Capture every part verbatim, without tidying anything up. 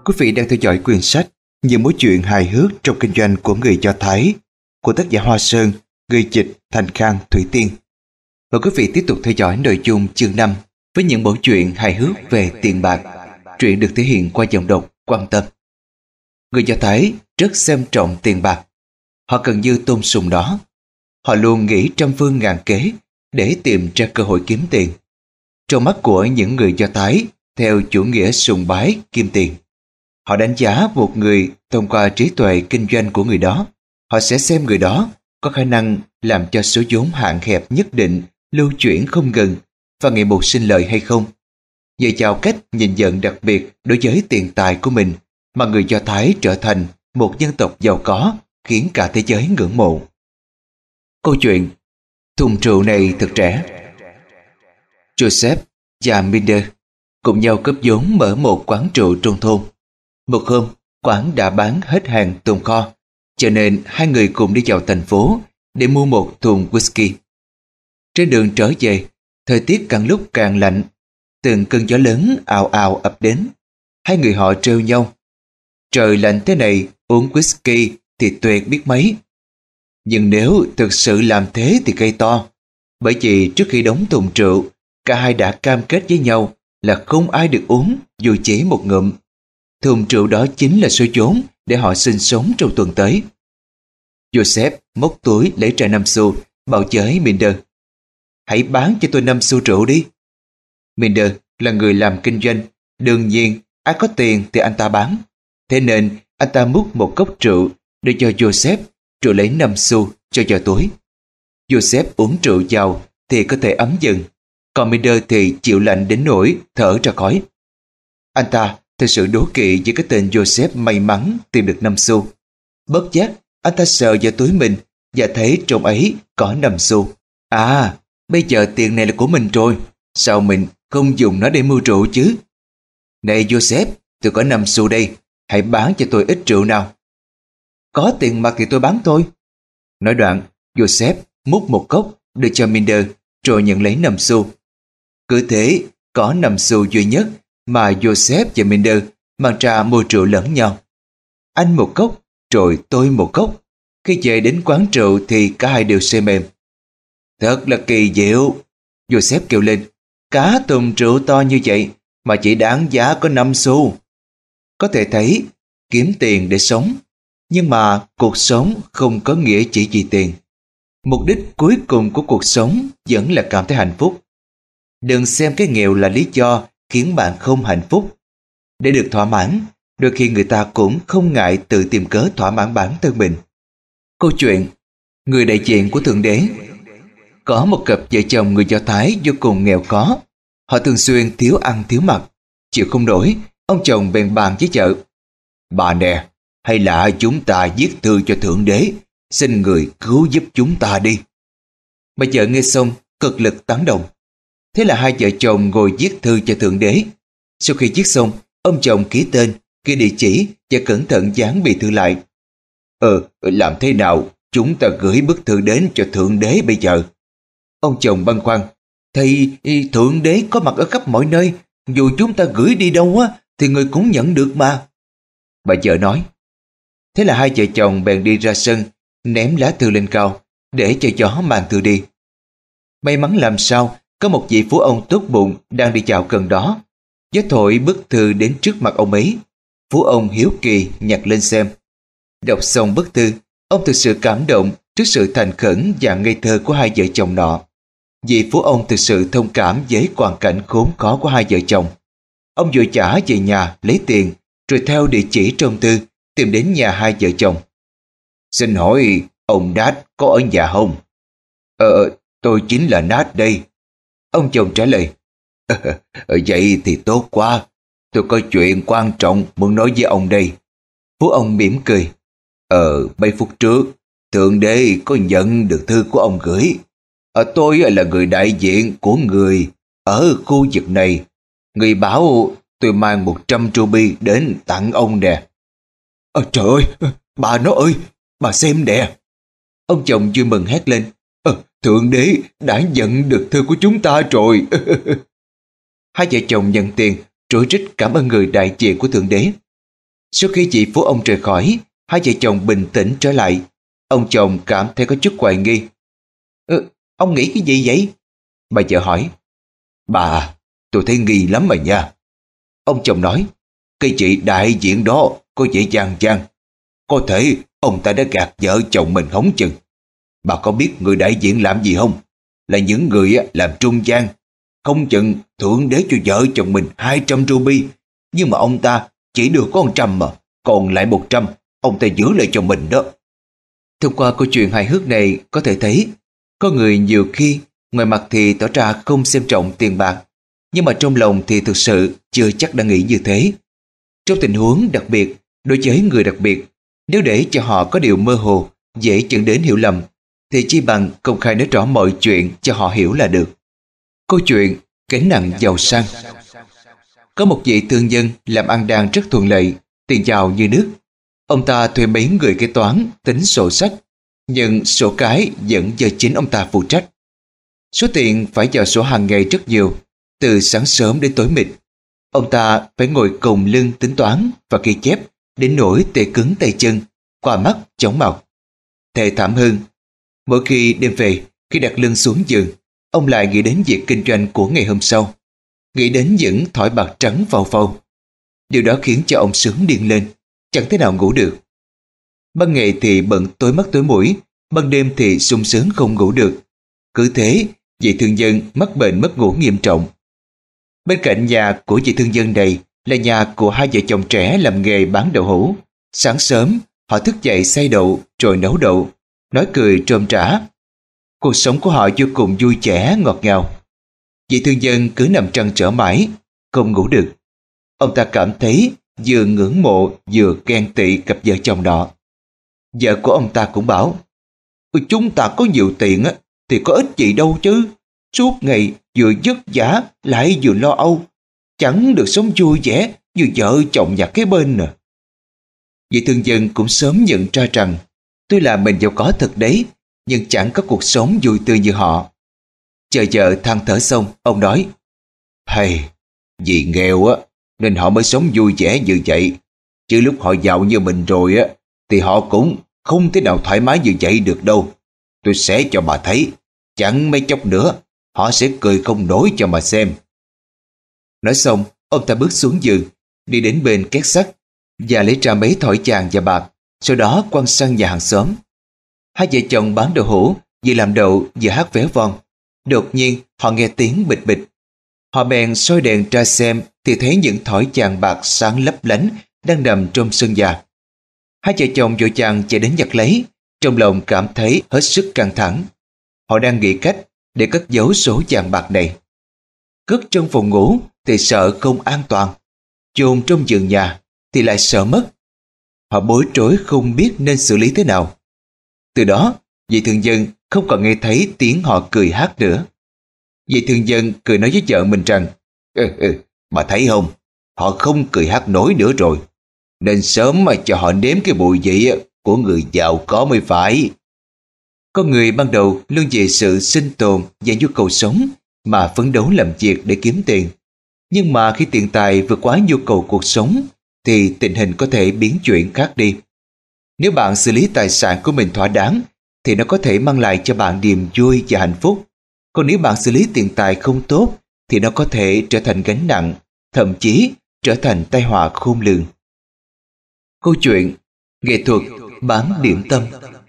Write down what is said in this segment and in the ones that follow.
Quý vị đang theo dõi quyển sách Những mối chuyện hài hước trong kinh doanh của người Do Thái của tác giả Hoa Sơn, người dịch Thành Khang, Thủy Tiên. Mời quý vị tiếp tục theo dõi nội dung chương năm với những mẫu chuyện hài hước về tiền bạc. Truyện được thể hiện qua giọng đọc Quan Tâm. Người Do Thái rất xem trọng tiền bạc. Họ gần như tôn sùng nó. Họ luôn nghĩ trăm phương ngàn kế để tìm ra cơ hội kiếm tiền. Trong mắt của những người Do Thái theo chủ nghĩa sùng bái kim tiền, họ đánh giá một người thông qua trí tuệ kinh doanh của người đó. Họ sẽ xem người đó có khả năng làm cho số vốn hạn hẹp nhất định lưu chuyển không ngừng và ngày một sinh lợi hay không. Nhờ vào cách nhìn nhận đặc biệt đối với tiền tài của mình mà người Do Thái trở thành một dân tộc giàu có khiến cả thế giới ngưỡng mộ. Câu chuyện thùng rượu này thật rẻ. Joseph và Minder cùng nhau góp vốn mở một quán rượu trong thôn. Một hôm, quán đã bán hết hàng tồn kho, cho nên hai người cùng đi vào thành phố để mua một thùng whisky. Trên đường trở về, thời tiết càng lúc càng lạnh, từng cơn gió lớn ào ào ập đến. Hai người họ trêu nhau: trời lạnh thế này, uống whisky thì tuyệt biết mấy. Nhưng nếu thực sự làm thế thì gây to, bởi vì trước khi đóng thùng rượu, cả hai đã cam kết với nhau là không ai được uống dù chỉ một ngụm. Thùng rượu đó chính là số vốn để họ sinh sống trong tuần tới. Joseph móc túi lấy ra năm xu, bảo với Minder: hãy bán cho tôi năm xu rượu đi. Minder là người làm kinh doanh, đương nhiên ai có tiền thì anh ta bán. Thế nên anh ta múc một cốc rượu đưa cho Joseph, rồi lấy năm xu cho vào túi. Joseph uống rượu vào thì có thể ấm dần, còn Minder thì chịu lạnh đến nỗi thở ra khói. Anh ta thật sự đố kỵ với cái tên Joseph may mắn tìm được năm xu. Bất giác anh ta sờ vào túi mình và thấy trong ấy có năm xu. À, bây giờ tiền này là của mình rồi, sao mình không dùng nó để mua rượu chứ? Này Joseph, tôi có năm xu đây, hãy bán cho tôi ít rượu nào. Có tiền mặt thì tôi bán thôi. Nói đoạn, Joseph múc một cốc đưa cho Minder, rồi nhận lấy năm xu. Cứ thế, có năm xu duy nhất mà Joseph và Minder mang ra mua rượu lẫn nhau. Anh một cốc, rồi tôi một cốc. Khi về đến quán rượu thì cả hai đều say mềm. Thật là kỳ diệu, Joseph kêu lên. Cá thùng rượu to như vậy mà chỉ đáng giá có năm xu. Có thể thấy kiếm tiền để sống, nhưng mà cuộc sống không có nghĩa chỉ vì tiền. Mục đích cuối cùng của cuộc sống vẫn là cảm thấy hạnh phúc. Đừng xem cái nghèo là lý do khiến bạn không hạnh phúc. Để được thỏa mãn, đôi khi người ta cũng không ngại tự tìm cớ thỏa mãn bản thân mình. Câu chuyện người đại diện của Thượng Đế. Có một cặp vợ chồng người Do Thái vô cùng nghèo khó. Họ thường xuyên thiếu ăn thiếu mặc. Chịu không nổi, ông chồng bèn bàn với vợ: bà nè, hay là chúng ta viết thư cho Thượng Đế, xin người cứu giúp chúng ta đi. Bà vợ nghe xong cực lực tán đồng. Thế là hai vợ chồng ngồi viết thư cho Thượng Đế. Sau khi viết xong, ông chồng ký tên, ghi địa chỉ và cẩn thận dán bì thư lại. Ờ, làm thế nào chúng ta gửi bức thư đến cho Thượng Đế bây giờ? Ông chồng băn khoăn. Thì Thượng Đế có mặt ở khắp mọi nơi, dù chúng ta gửi đi đâu á thì người cũng nhận được mà. Bà vợ nói. Thế là hai vợ chồng bèn đi ra sân, ném lá thư lên cao để cho gió mang thư đi. May mắn làm sao, có một vị phú ông tốt bụng đang đi dạo gần đó. Gió thổi bức thư đến trước mặt ông ấy. Phú ông hiếu kỳ nhặt lên xem. Đọc xong bức thư, ông thực sự cảm động trước sự thành khẩn và ngây thơ của hai vợ chồng nọ. Vị phú ông thực sự thông cảm với hoàn cảnh khốn khó của hai vợ chồng. Ông vội vã về nhà lấy tiền, rồi theo địa chỉ trong thư tìm đến nhà hai vợ chồng. Xin hỏi ông Nat có ở nhà không? Ờ, tôi chính là Nat đây. Ông chồng trả lời. Vậy thì tốt quá, tôi có chuyện quan trọng muốn nói với ông đây. Phú ông mỉm cười. Ờ, mấy phút trước, Thượng Đế có nhận được thư của ông gửi. À, tôi là người đại diện của người ở khu vực này. Người bảo tôi mang một trăm ruby đến tặng ông nè. À, trời ơi, bà nó ơi, bà xem nè. Ông chồng vui mừng hét lên. À, Thượng Đế đã nhận được thư của chúng ta rồi. Hai vợ chồng nhận tiền, rối rít cảm ơn người đại diện của Thượng Đế. Sau khi chị Phú ông rời khỏi, hai vợ chồng bình tĩnh trở lại. Ông chồng cảm thấy có chút hoài nghi. Ừ, ông nghĩ cái gì vậy? Bà vợ hỏi. Bà, tôi thấy nghi lắm mà nha. Ông chồng nói, cái chị đại diện đó có vẻ gian gian. Có thể ông ta đã gạt vợ chồng mình hóng chừng. Bà có biết người đại diện làm gì không? Là những người làm trung gian. Không chừng thượng đế cho vợ chồng mình hai trăm ruby, nhưng mà ông ta chỉ được có một trăm mà, còn lại một trăm ông ta giữ lại cho mình đó. Thông qua câu chuyện hài hước này có thể thấy, có người nhiều khi ngoài mặt thì tỏ ra không xem trọng tiền bạc, nhưng mà trong lòng thì thực sự chưa chắc đã nghĩ như thế. Trong tình huống đặc biệt, đối với người đặc biệt, nếu để cho họ có điều mơ hồ, dễ dẫn đến hiểu lầm, thì chi bằng công khai nói rõ mọi chuyện cho họ hiểu là được. Câu chuyện gánh nặng giàu sang. Có một vị thương nhân làm ăn đang rất thuận lợi, tiền giàu như nước. Ông ta thuê mấy người kế toán tính sổ sách, nhưng sổ cái vẫn do chính ông ta phụ trách. Số tiền phải vào sổ hàng ngày rất nhiều, từ sáng sớm đến tối mịt. Ông ta phải ngồi còng lưng tính toán và ghi chép đến nỗi tê cứng tay chân, qua mắt chóng mặt. Thề thảm hơn, mỗi khi đêm về, khi đặt lưng xuống giường, ông lại nghĩ đến việc kinh doanh của ngày hôm sau, nghĩ đến những thỏi bạc trắng phau phau. Điều đó khiến cho ông sướng điên lên, chẳng thể nào ngủ được. Ban ngày thì bận tối mắt tối mũi, ban đêm thì sung sướng không ngủ được. Cứ thế, vị thương nhân mắc bệnh mất ngủ nghiêm trọng. Bên cạnh nhà của vị thương nhân này là nhà của hai vợ chồng trẻ làm nghề bán đậu hũ. Sáng sớm, họ thức dậy xay đậu rồi nấu đậu, nói cười rôm rã. Cuộc sống của họ vô cùng vui vẻ, ngọt ngào. Vị thương nhân cứ nằm trăn trở mãi, không ngủ được. Ông ta cảm thấy vừa ngưỡng mộ vừa ghen tị cặp vợ chồng đó. Vợ của ông ta cũng bảo, chúng ta có nhiều tiền á, thì có ích gì đâu chứ. Suốt ngày vừa vất vả lại vừa lo âu, chẳng được sống vui vẻ như vợ chồng nhà kế bên nè. Vị thương nhân cũng sớm nhận ra rằng, tuy là mình giàu có thật đấy, nhưng chẳng có cuộc sống vui tươi như họ. Chờ vợ than thở xong, ông nói, hay, vì nghèo á, nên họ mới sống vui vẻ như vậy. Chứ lúc họ giàu như mình rồi á, thì họ cũng không thể nào thoải mái như vậy được đâu. Tôi sẽ cho bà thấy, chẳng mấy chốc nữa, họ sẽ cười không nổi cho mà xem. Nói xong, ông ta bước xuống giường, đi đến bên két sắt và lấy ra mấy thỏi vàng và bạc, sau đó quăng sang nhà hàng xóm. Hai vợ chồng bán đậu hũ vừa làm đậu vừa hát véo von. Đột nhiên họ nghe tiếng bịch bịch. Họ bèn soi đèn ra xem thì thấy những thỏi vàng bạc sáng lấp lánh đang nằm trong sân nhà. Hai vợ chồng vội vàng chạy đến nhặt lấy, trong lòng cảm thấy hết sức căng thẳng. Họ đang nghĩ cách để cất giấu số vàng bạc này. Cất trong phòng ngủ thì sợ không an toàn, chôn trong giường nhà thì lại sợ mất. Họ bối rối không biết nên xử lý thế nào. Từ đó, vị thương nhân không còn nghe thấy tiếng họ cười hát nữa. Vị thương nhân cười nói với vợ mình rằng, ừ, ừ, bà thấy không, họ không cười hát nổi nữa rồi, nên sớm mà cho họ nếm cái mùi vị của người giàu có mới phải. Con người ban đầu luôn vì sự sinh tồn và nhu cầu sống mà phấn đấu làm việc để kiếm tiền. Nhưng mà khi tiền tài vượt quá nhu cầu cuộc sống thì tình hình có thể biến chuyển khác đi. Nếu bạn xử lý tài sản của mình thỏa đáng thì nó có thể mang lại cho bạn niềm vui và hạnh phúc. Còn nếu bạn xử lý tiền tài không tốt thì nó có thể trở thành gánh nặng, thậm chí trở thành tai họa khôn lường. Câu chuyện nghệ thuật bán điểm tâm.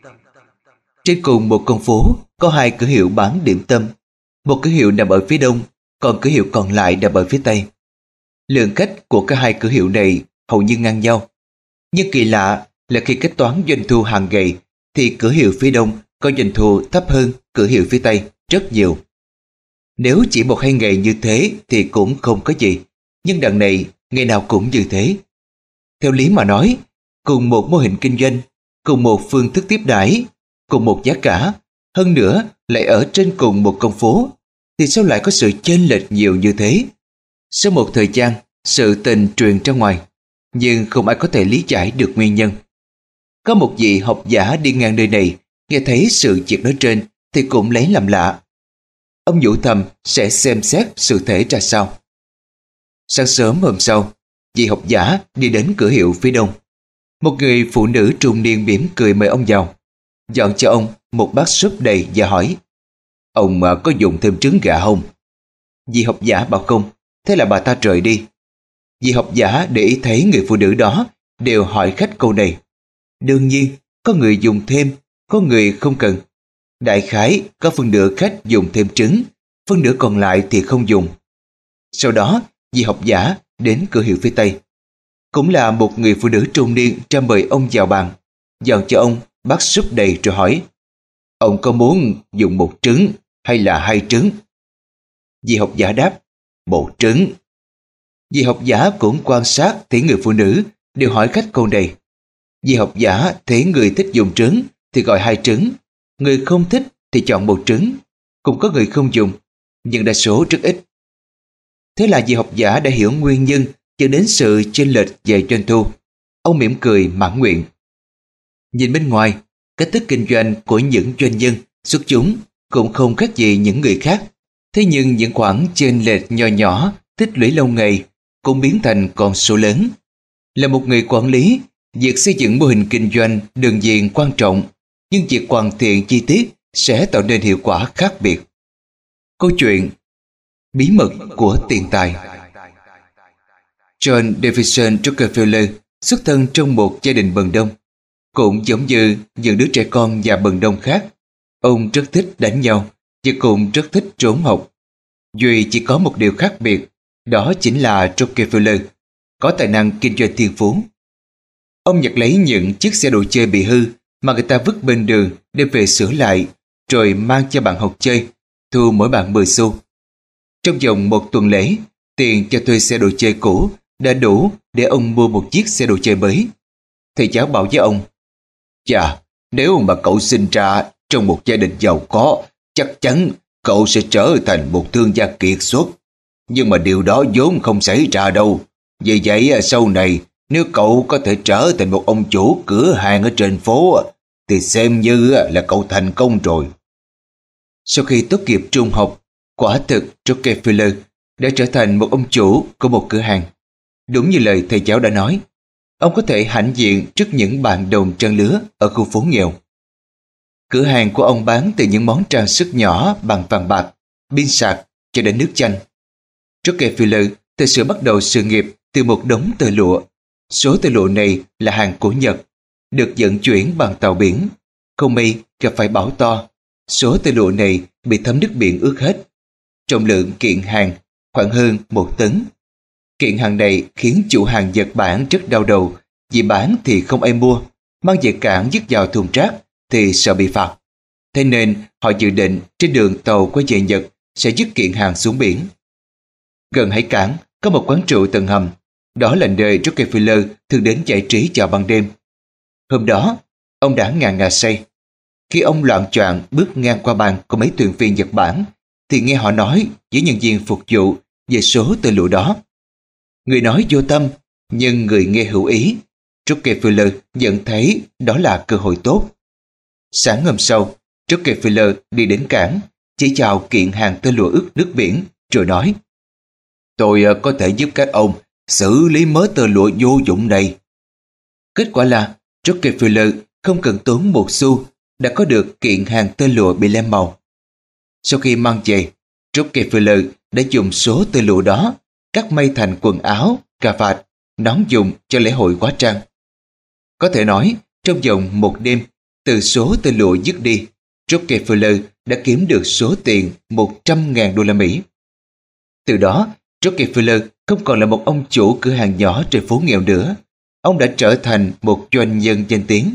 Trên cùng một con phố có hai cửa hiệu bán điểm tâm. Một cửa hiệu nằm ở phía đông, còn cửa hiệu còn lại nằm ở phía tây. Lượng khách của cả hai cửa hiệu này hầu như ngang nhau. Nhưng kỳ lạ là khi kết toán doanh thu hàng ngày thì cửa hiệu phía đông có doanh thu thấp hơn cửa hiệu phía tây rất nhiều. Nếu chỉ một hai ngày như thế thì cũng không có gì, nhưng đằng này ngày nào cũng như thế. Theo lý mà nói, cùng một mô hình kinh doanh, cùng một phương thức tiếp đãi, cùng một giá cả, hơn nữa lại ở trên cùng một con phố, thì sao lại có sự chênh lệch nhiều như thế? Sau một thời gian, sự tình truyền ra ngoài, nhưng không ai có thể lý giải được nguyên nhân. Có một vị học giả đi ngang nơi này, nghe thấy sự việc nói trên thì cũng lấy làm lạ. Ông nhủ thầm sẽ xem xét sự thể ra sao. Sáng sớm hôm sau, vị học giả đi đến cửa hiệu phía đông. Một người phụ nữ trung niên mỉm cười mời ông vào, dọn cho ông một bát súp đầy và hỏi: Ông có dùng thêm trứng gà không? Vị học giả bảo không, thế là bà ta rời đi. Vị học giả để ý thấy người phụ nữ đó đều hỏi khách câu này. Đương nhiên, có người dùng thêm, có người không cần. Đại khái có phân nửa khách dùng thêm trứng, phân nửa còn lại thì không dùng. Sau đó, vị học giả đến cửa hiệu phía tây. Cũng là một người phụ nữ trung niên ra mời ông vào bàn, dọn cho ông bát súp đầy rồi hỏi: Ông có muốn dùng một trứng hay là hai trứng? Vị học giả đáp: Một trứng. Vị học giả cũng quan sát thấy người phụ nữ đều hỏi khách câu này. Vị học giả thấy người thích dùng trứng thì gọi hai trứng, người không thích thì chọn một trứng. Cũng có người không dùng, nhưng đa số rất ít. Thế là vị học giả đã hiểu nguyên nhân dẫn đến sự chênh lệch về doanh thu. Ông mỉm cười mãn nguyện. Nhìn bên ngoài, cách thức kinh doanh của những doanh nhân xuất chúng cũng không khác gì những người khác. Thế nhưng những khoản chênh lệch nho nhỏ tích lũy lâu ngày cũng biến thành con số lớn. Là một người quản lý, việc xây dựng mô hình kinh doanh đương nhiên quan trọng, nhưng việc hoàn thiện chi tiết sẽ tạo nên hiệu quả khác biệt. Câu chuyện bí mật của tiền tài. John Davison Rockefeller xuất thân trong một gia đình bần đông. Cũng giống như những đứa trẻ con nhà bần đông khác, ông rất thích đánh nhau và cũng rất thích trốn học. Duy chỉ có một điều khác biệt, đó chính là Rockefeller có tài năng kinh doanh thiên phú. Ông nhặt lấy những chiếc xe đồ chơi bị hư mà người ta vứt bên đường đem về sửa lại, rồi mang cho bạn học chơi, thu mỗi bạn mười xu. Trong vòng một tuần lễ, tiền cho thuê xe đồ chơi cũ đã đủ để ông mua một chiếc xe đồ chơi mới. Thầy giáo bảo với ông: Chà, nếu mà cậu sinh ra trong một gia đình giàu có, chắc chắn cậu sẽ trở thành một thương gia kiệt xuất. Nhưng mà điều đó vốn không xảy ra đâu. Vì vậy sau này, nếu cậu có thể trở thành một ông chủ cửa hàng ở trên phố, thì xem như là cậu thành công rồi. Sau khi tốt nghiệp trung học, quả thực Rockefeller đã trở thành một ông chủ của một cửa hàng. Đúng như lời thầy giáo đã nói, ông có thể hãnh diện trước những bạn đồng trang lứa ở khu phố nghèo. Cửa hàng của ông bán từ những món trang sức nhỏ bằng vàng bạc, pin sạc cho đến nước chanh. Rockefeller thực sự bắt đầu sự nghiệp từ một đống tơ lụa. Số tơ lụa này là hàng của Nhật, được vận chuyển bằng tàu biển. Không may gặp phải bão to, số tơ lụa này bị thấm nước biển ướt hết. Trọng lượng kiện hàng khoảng hơn một tấn. Kiện hàng này khiến chủ hàng Nhật Bản rất đau đầu, vì bán thì không ai mua, mang về cảng vứt vào thùng rác thì sợ bị phạt. Thế nên họ dự định trên đường tàu quay về Nhật sẽ dứt kiện hàng xuống biển. Gần hải cảng có một quán rượu tầng hầm, đó là nơi Rockefeller thường đến giải trí vào ban đêm. Hôm đó, ông đã ngà ngà say. Khi ông loạng choạng bước ngang qua bàn của mấy thuyền viên Nhật Bản, thì nghe họ nói với nhân viên phục vụ về số tơ lụa đó. Người nói vô tâm, nhưng người nghe hữu ý. Rockefeller nhận thấy đó là cơ hội tốt. Sáng hôm sau, Rockefeller đi đến cảng, chỉ chào kiện hàng tơ lụa ướt nước biển, rồi nói: Tôi có thể giúp các ông xử lý mớ tơ lụa vô dụng này. Kết quả là Rockefeller không cần tốn một xu đã có được kiện hàng tơ lụa bị lem màu. Sau khi mang về, Rockefeller đã dùng số tơ lụa đó cắt may thành quần áo, cà vạt, nón dùng cho lễ hội hóa trang. Có thể nói, trong vòng một đêm, từ số tơ lụa dứt đi, Rockefeller đã kiếm được số tiền một trăm ngàn đô la Mỹ. Từ đó, Rockefeller không còn là một ông chủ cửa hàng nhỏ trên phố nghèo nữa. Ông đã trở thành một doanh nhân danh tiếng.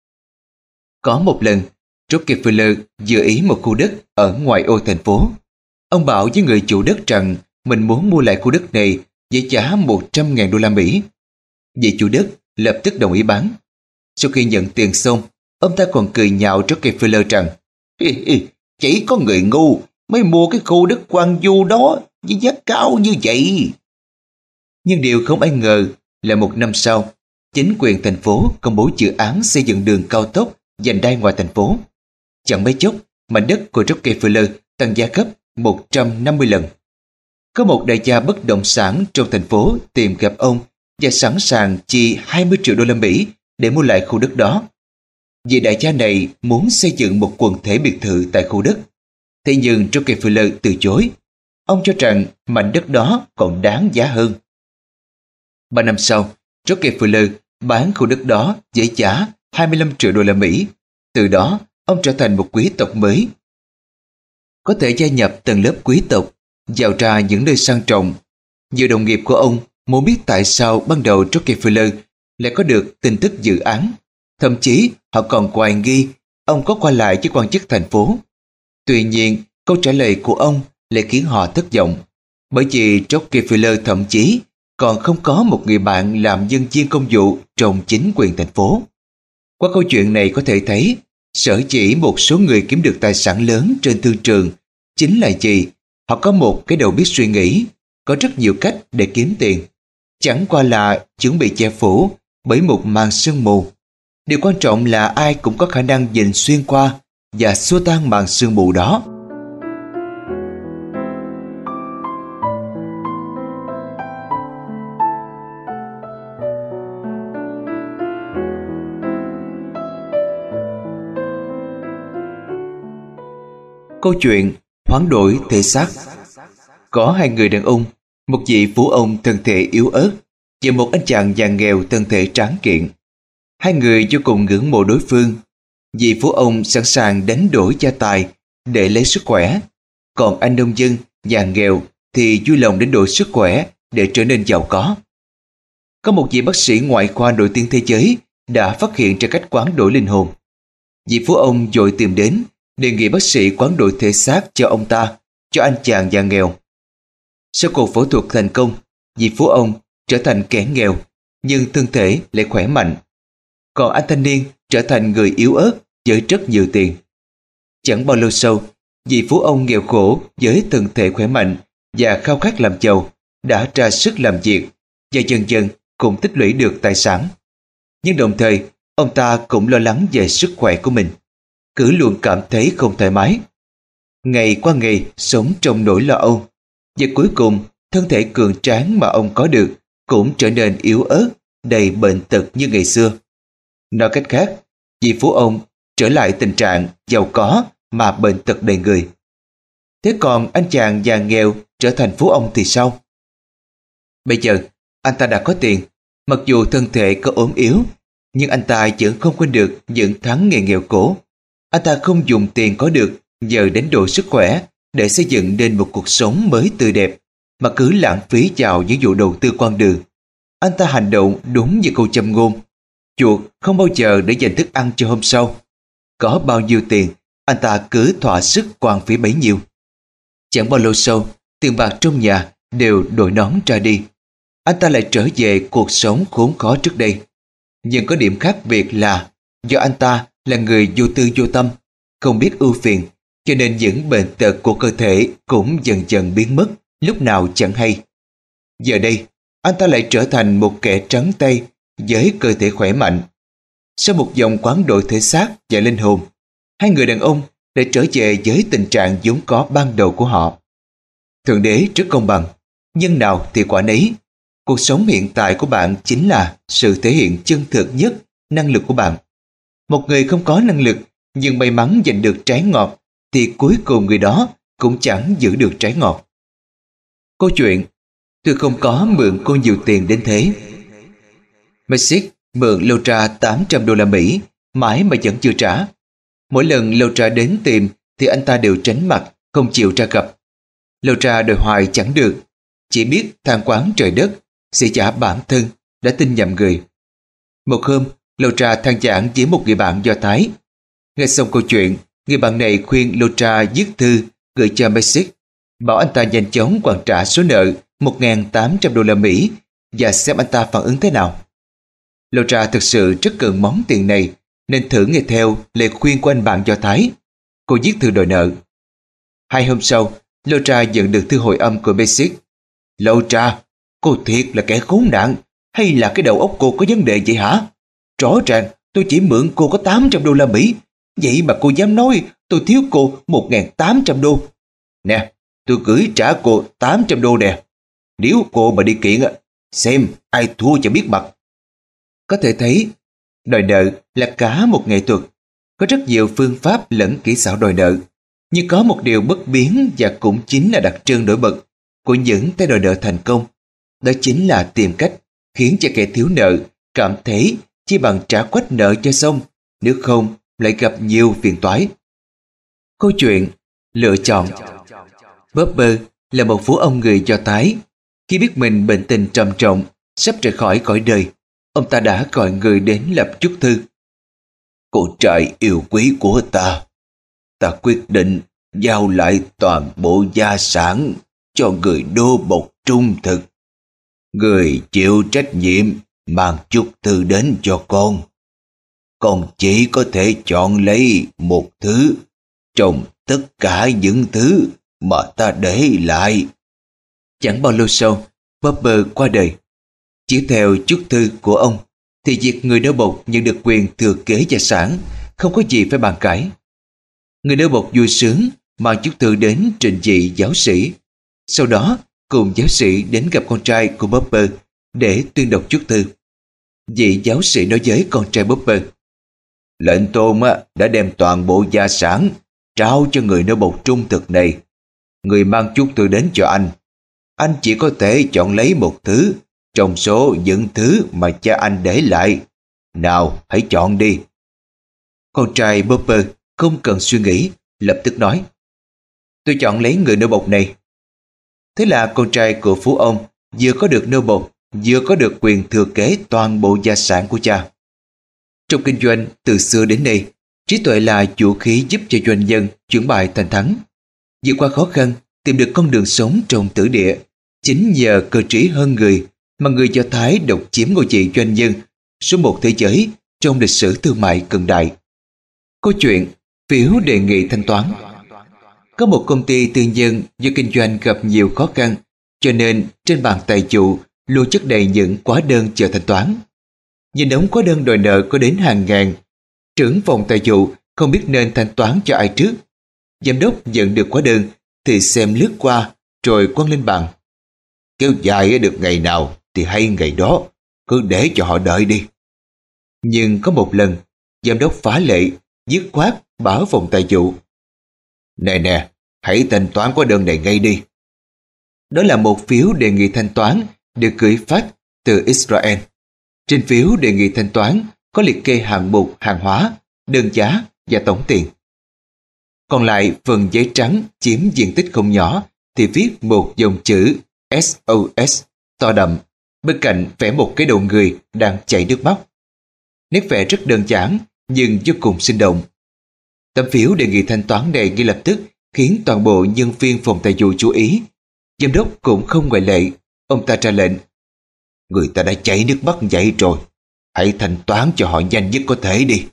Có một lần, Rockefeller dự ý một khu đất ở ngoài ô thành phố. Ông bảo với người chủ đất rằng mình muốn mua lại khu đất này với giá một trăm ngàn đô la Mỹ. Vị chủ đất lập tức đồng ý bán. Sau khi nhận tiền xong, ông ta còn cười nhạo Rockefeller rằng: Chỉ có người ngu mới mua cái khu đất hoang vu đó với giá cao như vậy. Nhưng điều không ai ngờ là một năm sau, chính quyền thành phố công bố dự án xây dựng đường cao tốc vành đai ngoài thành phố. Chẳng mấy chốc, mảnh đất của Rockefeller tăng giá gấp một trăm năm mươi lần. Có một đại gia bất động sản trong thành phố tìm gặp ông và sẵn sàng chi hai mươi triệu đô la Mỹ để mua lại khu đất đó. Vị đại gia này muốn xây dựng một quần thể biệt thự tại khu đất. Thế nhưng Rockefeller từ chối. Ông cho rằng mảnh đất đó còn đáng giá hơn. Ba năm sau, Rockefeller bán khu đất đó với giá hai mươi lăm triệu đô la Mỹ. Từ đó, ông trở thành một quý tộc mới. Có thể gia nhập tầng lớp quý tộc, vào ra những nơi sang trọng. Nhiều đồng nghiệp của ông muốn biết tại sao ban đầu Rockefeller lại có được tin tức dự án. Thậm chí họ còn hoài nghi ông có qua lại với quan chức thành phố. Tuy nhiên, câu trả lời của ông lại khiến họ thất vọng. Bởi vì Rockefeller thậm chí còn không có một người bạn làm nhân viên công vụ trong chính quyền thành phố. Qua câu chuyện này có thể thấy, sở dĩ một số người kiếm được tài sản lớn trên thương trường chính là gì? Họ có một cái đầu biết suy nghĩ, có rất nhiều cách để kiếm tiền. Chẳng qua là chuẩn bị che phủ bởi một màn sương mù. Điều quan trọng là ai cũng có khả năng nhìn xuyên qua và xua tan màn sương mù đó. Câu chuyện hoán đổi thể xác. Có hai người đàn ông, một vị phú ông thân thể yếu ớt và một anh chàng già nghèo thân thể tráng kiện. Hai người vô cùng ngưỡng mộ đối phương. Vị phú ông sẵn sàng đánh đổi gia tài để lấy sức khỏe, còn anh nông dân già nghèo thì vui lòng đánh đổi sức khỏe để trở nên giàu có. Có một vị bác sĩ ngoại khoa nổi tiếng thế giới đã phát hiện ra cách hoán đổi linh hồn. Vị phú ông vội tìm đến, đề nghị bác sĩ hoán đổi thể xác cho ông ta, cho anh chàng già nghèo. Sau cuộc phẫu thuật thành công, vị phú ông trở thành kẻ nghèo, nhưng thân thể lại khỏe mạnh. Còn anh thanh niên trở thành người yếu ớt với rất nhiều tiền. Chẳng bao lâu sau, vị phú ông nghèo khổ với thân thể khỏe mạnh và khao khát làm giàu đã ra sức làm việc và dần dần cũng tích lũy được tài sản. Nhưng đồng thời, ông ta cũng lo lắng về sức khỏe của mình, cứ luôn cảm thấy không thoải mái. Ngày qua ngày sống trong nỗi lo âu, và cuối cùng thân thể cường tráng mà ông có được cũng trở nên yếu ớt, đầy bệnh tật như ngày xưa. Nói cách khác, vị phú ông trở lại tình trạng giàu có mà bệnh tật đầy người. Thế còn anh chàng già nghèo trở thành phú ông thì sao? Bây giờ, anh ta đã có tiền, mặc dù thân thể có ốm yếu, nhưng anh ta vẫn không quên được những tháng ngày nghèo khổ. Anh ta không dùng tiền có được nhờ đánh đổi sức khỏe để xây dựng nên một cuộc sống mới tươi đẹp, mà cứ lãng phí vào những vụ đầu tư quan đường. Anh ta hành động đúng như câu châm ngôn: chuột không bao giờ để dành thức ăn cho hôm sau. Có bao nhiêu tiền, anh ta cứ thỏa sức hoang phí bấy nhiêu. Chẳng bao lâu sau, tiền bạc trong nhà đều đội nón ra đi. Anh ta lại trở về cuộc sống khốn khó trước đây. Nhưng có điểm khác biệt là do anh ta là người vô tư vô tâm, không biết ưu phiền, cho nên những bệnh tật của cơ thể cũng dần dần biến mất, lúc nào chẳng hay. Giờ đây, anh ta lại trở thành một kẻ trắng tay với cơ thể khỏe mạnh. Sau một vòng hoán đổi thể xác và linh hồn, hai người đàn ông lại trở về với tình trạng vốn có ban đầu của họ. Thượng đế rất công bằng, nhân nào thì quả nấy. Cuộc sống hiện tại của bạn chính là sự thể hiện chân thực nhất năng lực của bạn. Một người không có năng lực nhưng may mắn giành được trái ngọt thì cuối cùng người đó cũng chẳng giữ được trái ngọt. Câu chuyện: tôi không có mượn cô nhiều tiền đến thế. Messi mượn Laura tám trăm đô la Mỹ, mãi mà vẫn chưa trả. Mỗi lần Laura đến tìm thì anh ta đều tránh mặt, không chịu ra gặp. Laura đòi hoài chẳng được, chỉ biết than oán trời đất, sĩ giả bản thân đã tin nhầm người. Một hôm, Laura than vãn với một người bạn Do Thái. Nghe xong câu chuyện, người bạn này khuyên Laura viết thư gửi cho Messi, bảo anh ta nhanh chóng hoàn trả số nợ một nghìn tám trăm đô la Mỹ và xem anh ta phản ứng thế nào. Laura thực sự rất cần món tiền này nên thử nghe theo lời khuyên của anh bạn Do Thái. Cô viết thư đòi nợ. Hai hôm sau, Laura nhận được thư hồi âm của Messi. Laura, cô thiệt là kẻ khốn nạn, hay là cái đầu óc cô có vấn đề vậy hả? Rõ ràng tôi chỉ mượn cô có tám trăm đô la Mỹ, vậy mà cô dám nói tôi thiếu cô một nghìn tám trăm đô. Nè, tôi gửi trả cô tám trăm đô nè. Nếu cô mà đi kiện, xem ai thua cho biết mặt. Có thể thấy, đòi nợ là cả một nghệ thuật. Có rất nhiều phương pháp lẫn kỹ xảo đòi nợ. Nhưng có một điều bất biến và cũng chính là đặc trưng nổi bật của những tay đòi nợ thành công. Đó chính là tìm cách khiến cho kẻ thiếu nợ cảm thấy chỉ bằng trả quách nợ cho xong, nếu không lại gặp nhiều phiền toái. Câu chuyện lựa chọn. Bopper là một phú ông người Do Thái. Khi biết mình bệnh tình trầm trọng, sắp rời khỏi cõi đời, ông ta đã gọi người đến lập chúc thư. Cô trai yêu quý của ta, ta quyết định giao lại toàn bộ gia sản cho người nô bộc trung thực. Người chịu trách nhiệm mang chúc thư đến cho con. Con chỉ có thể chọn lấy một thứ trong tất cả những thứ mà ta để lại. Chẳng bao lâu sau, Bopper qua đời. Chỉ theo chúc thư của ông thì việc người nô bộc nhận được quyền thừa kế gia sản không có gì phải bàn cãi. Người nô bộc vui sướng mang chúc thư đến trình vị giáo sĩ. Sau đó cùng giáo sĩ đến gặp con trai của Bopper để tuyên đọc chúc thư. Vị giáo sĩ nói với con trai Bopper: lệnh tôn đã đem toàn bộ gia sản trao cho người nô bộc trung thực này. Người mang chúc thư đến cho anh. Anh chỉ có thể chọn lấy một thứ trong số những thứ mà cha anh để lại. Nào, hãy chọn đi. Con trai Bopper không cần suy nghĩ, lập tức nói: tôi chọn lấy người nô bộc này. Thế là con trai của phú ông vừa có được nô bộc, vừa có được quyền thừa kế toàn bộ gia sản của cha. Trong kinh doanh từ xưa đến nay, trí tuệ là vũ khí giúp cho doanh nhân chuyển bại thành thắng. Vượt qua khó khăn, tìm được con đường sống trong tử địa. Chính nhờ cơ trí hơn người mà người Do Thái độc chiếm ngôi vị doanh nhân số một thế giới trong lịch sử thương mại cận đại. Câu chuyện phiếu đề nghị thanh toán. Có một công ty tư nhân do kinh doanh gặp nhiều khó khăn, cho nên trên bàn tài vụ luôn chất đầy những hóa đơn chờ thanh toán. Nhìn đống hóa đơn đòi nợ có đến hàng ngàn, trưởng phòng tài vụ không biết nên thanh toán cho ai trước. Giám đốc nhận được hóa đơn thì xem lướt qua rồi quăng lên bàn. Kéo dài được ngày nào thì hay ngày đó, cứ để cho họ đợi đi. Nhưng có một lần, giám đốc phá lệ, dứt khoát bảo phòng tài vụ: Nè nè, hãy thanh toán hóa đơn này ngay đi. Đó là một phiếu đề nghị thanh toán được gửi phát từ Israel. Trên phiếu đề nghị thanh toán có liệt kê hạng mục hàng hóa, đơn giá và tổng tiền. Còn lại phần giấy trắng chiếm diện tích không nhỏ thì viết một dòng chữ ét ô ét to đậm, bên cạnh vẽ một cái đầu người đang chảy nước mắt. Nét vẽ rất đơn giản nhưng vô cùng sinh động. Tấm phiếu đề nghị thanh toán này ngay lập tức khiến toàn bộ nhân viên phòng tài vụ chú ý. Giám đốc cũng không ngoại lệ. Ông ta ra lệnh: người ta đã chảy nước mắt vậy rồi, hãy thanh toán cho họ nhanh nhất có thể đi.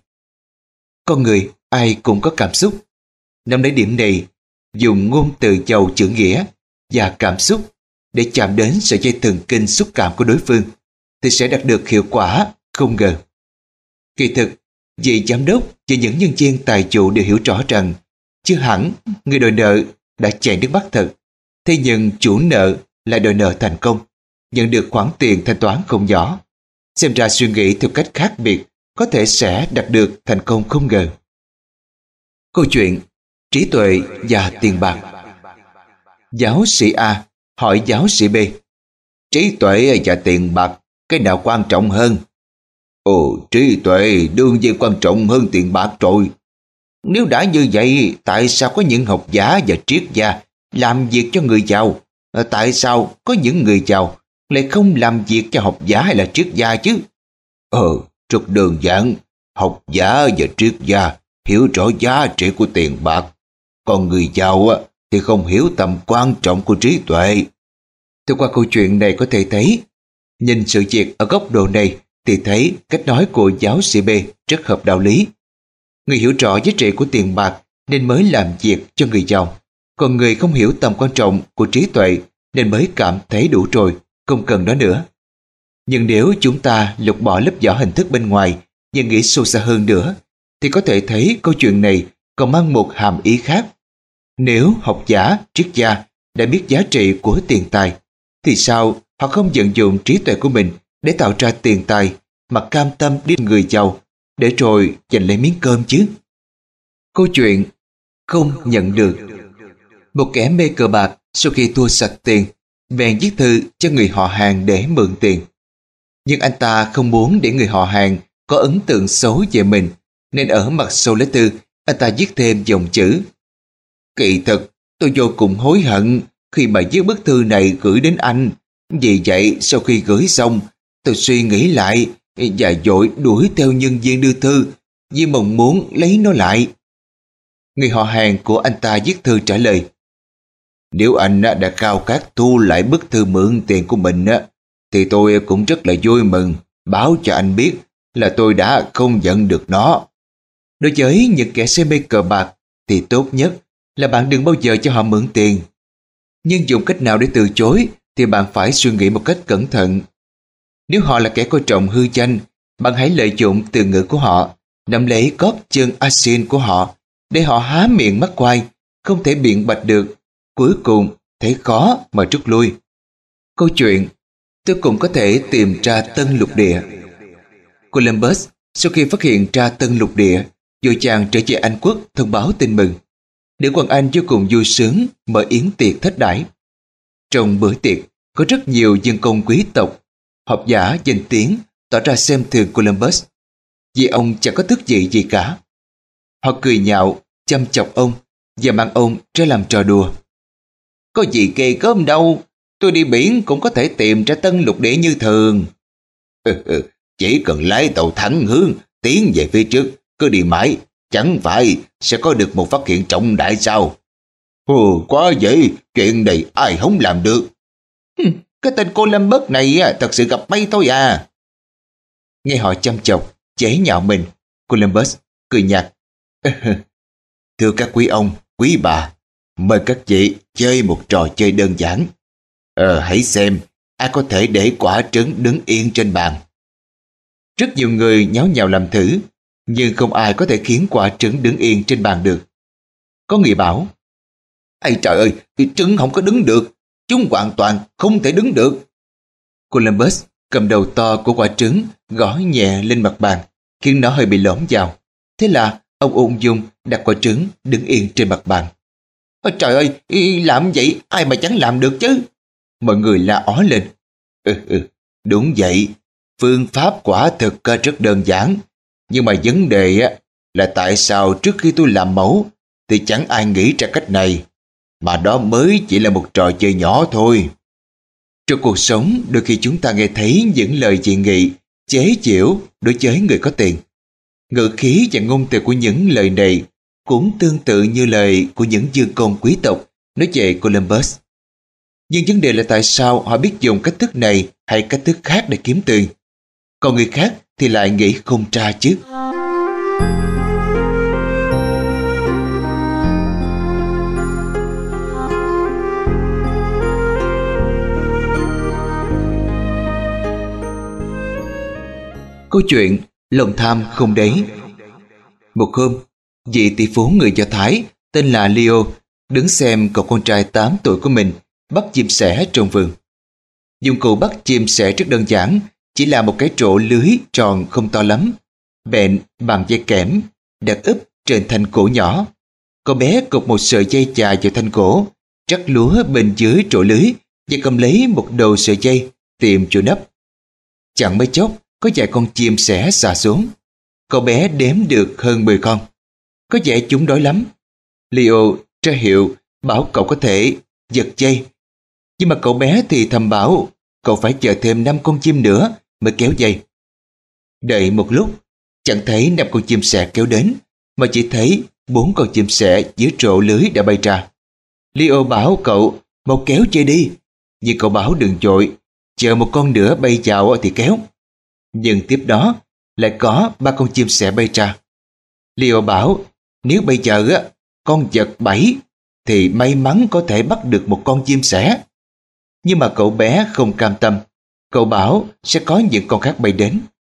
Con người ai cũng có cảm xúc. Nắm lấy điểm này, dùng ngôn từ giàu chữ nghĩa và cảm xúc để chạm đến sợi dây thần kinh xúc cảm của đối phương thì sẽ đạt được hiệu quả không ngờ. Kỳ thực, vị giám đốc và những nhân viên tài vụ đều hiểu rõ rằng chưa hẳn người đòi nợ đã chảy nước mắt thật, thế nhưng chủ nợ lại đòi nợ thành công, nhận được khoản tiền thanh toán không nhỏ. Xem ra suy nghĩ theo cách khác biệt có thể sẽ đạt được thành công không ngờ. Câu chuyện trí tuệ và tiền bạc. Giáo sĩ A hỏi giáo sĩ B: trí tuệ và tiền bạc, cái nào quan trọng hơn? Ồ, trí tuệ đương nhiên quan trọng hơn tiền bạc rồi. Nếu đã như vậy, tại sao có những học giả và triết gia làm việc cho người giàu? Tại sao có những người giàu lại không làm việc cho học giả hay là triết gia chứ? Ờ, rất đơn giản. Học giả và triết gia hiểu rõ giá trị của tiền bạc, còn người giàu thì không hiểu tầm quan trọng của trí tuệ. Từ qua câu chuyện này có thể thấy, nhìn sự việc ở góc độ này thì thấy cách nói của giáo sĩ B rất hợp đạo lý. Người hiểu rõ giá trị của tiền bạc nên mới làm việc cho người giàu, còn người không hiểu tầm quan trọng của trí tuệ nên mới cảm thấy đủ rồi, không cần nó nữa. Nhưng nếu chúng ta lột bỏ lớp vỏ hình thức bên ngoài và nghĩ sâu xa hơn nữa, thì có thể thấy câu chuyện này còn mang một hàm ý khác. Nếu học giả, triết gia đã biết giá trị của tiền tài, thì sao Họ không vận dụng trí tuệ của mình để tạo ra tiền tài, mà cam tâm đi người giàu để rồi giành lấy miếng cơm chứ. Câu chuyện không nhận được. Một kẻ mê cờ bạc sau khi thua sạch tiền bèn viết thư cho người họ hàng để mượn tiền. Nhưng anh ta không muốn để người họ hàng có ấn tượng xấu về mình, nên ở mặt sau lá thư anh ta viết thêm dòng chữ: Kỳ thực tôi vô cùng hối hận khi mà viết bức thư này gửi đến anh. Vì vậy sau khi gửi xong, tôi suy nghĩ lại và vội đuổi theo nhân viên đưa thư vì mong muốn lấy nó lại. Người họ hàng của anh ta viết thư trả lời: Nếu anh đã khao khát thu lại bức thư mượn tiền của mình thì tôi cũng rất là vui mừng báo cho anh biết là tôi đã không nhận được nó. Đối với những kẻ say mê cờ bạc thì tốt nhất là bạn đừng bao giờ cho họ mượn tiền. Nhưng dùng cách nào để từ chối thì bạn phải suy nghĩ một cách cẩn thận. Nếu họ là kẻ coi trọng hư danh, bạn hãy lợi dụng từ ngữ của họ, nắm lấy cóp chân asin của họ để họ há miệng mắc quai, không thể biện bạch được, cuối cùng thấy khó mà rút lui. Câu chuyện tôi cũng có thể tìm ra tân lục địa. Columbus sau khi phát hiện ra tân lục địa, vội vàng trở về Anh quốc thông báo tin mừng. Nữ hoàng Anh vô cùng vui sướng mở yến tiệc thết đãi. Trong bữa tiệc có rất nhiều dân công quý tộc, học giả danh tiếng tỏ ra xem thường Columbus vì ông chẳng có thức gì gì cả. Họ cười nhạo, châm chọc ông và mang ông ra làm trò đùa. Có gì ghê gớm đâu, tôi đi biển cũng có thể tìm ra tân lục địa như thường. Ừ, ừ, chỉ cần lái tàu thẳng hướng tiến về phía trước, cứ đi mãi, chẳng phải sẽ có được một phát hiện trọng đại sao? Ồ, quá vậy, chuyện này ai không làm được. Cái tên Columbus này thật sự gặp may thôi à. Nghe họ chăm chọc, chế nhạo mình, Columbus cười nhạt. Thưa các quý ông, quý bà, mời các chị chơi một trò chơi đơn giản. Ờ, hãy xem ai có thể để quả trứng đứng yên trên bàn. Rất nhiều người nháo nhào làm thử, nhưng không ai có thể khiến quả trứng đứng yên trên bàn được. Có người bảo: Ây trời ơi, trứng không có đứng được, chúng hoàn toàn không thể đứng được. Columbus cầm đầu to của quả trứng gõ nhẹ lên mặt bàn, khiến nó hơi bị lõm vào. Thế là ông ung dung đặt quả trứng đứng yên trên mặt bàn. Ôi trời ơi, làm vậy ai mà chẳng làm được chứ. Mọi người la ó lên. Ừ, ừ, đúng vậy, phương pháp quả thực rất đơn giản. Nhưng mà vấn đề là tại sao trước khi tôi làm mẫu thì chẳng ai nghĩ ra cách này, mà đó mới chỉ là một trò chơi nhỏ thôi. Trong cuộc sống, đôi khi chúng ta nghe thấy những lời dị nghị, chế giễu đối với người có tiền. Ngữ khí và ngôn từ của những lời này cũng tương tự như lời của những vương công quý tộc nói về Columbus. Nhưng vấn đề là tại sao họ biết dùng cách thức này hay cách thức khác để kiếm tiền, còn người khác thì lại nghĩ không ra chứ. Câu chuyện lòng tham không đáy. Một hôm, vị tỷ phú người Do Thái tên là Leo đứng xem cậu con trai tám tuổi của mình bắt chim sẻ trong vườn. Dụng cụ bắt chim sẻ rất đơn giản, chỉ là một cái rổ lưới tròn không to lắm, bện bằng dây kẽm, đặt úp trên thanh cổ nhỏ. Cậu bé cột một sợi dây dài vào thanh cổ, rắc lúa bên dưới rổ lưới và cầm lấy một đầu sợi dây tìm chỗ nấp. Chẳng mấy chốc có vài con chim sẻ xà xuống. Cậu bé đếm được hơn mười con. Có vẻ chúng đói lắm. Leo ra hiệu bảo cậu có thể giật dây, nhưng mà cậu bé thì thầm bảo cậu phải chờ thêm năm con chim nữa mới kéo dây. Đợi một lúc, chẳng thấy năm con chim sẻ kéo đến, mà chỉ thấy bốn con chim sẻ dưới rổ lưới đã bay ra. Leo bảo cậu mau kéo dây đi, nhưng cậu bảo đừng vội, chờ một con nữa bay vào thì kéo. Nhưng tiếp đó lại có ba con chim sẻ bay ra. Leo bảo nếu bây giờ á con giật bảy thì may mắn có thể bắt được một con chim sẻ. Nhưng mà cậu bé không cam tâm. Cậu bảo sẽ có những con khác bay đến.